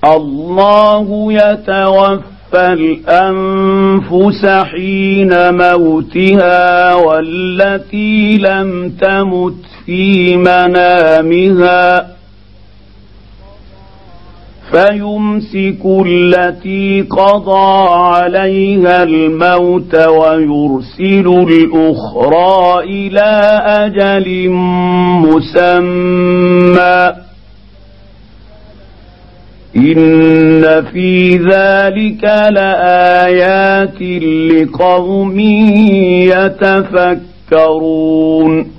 الله يتوفى الأنفس حين موتها والتي لم تمت في منامها فيمسك التي قضى عليها الموت ويرسل الأخرى إلى أجل مسمى إن في ذلك لآيات لقوم يتفكرون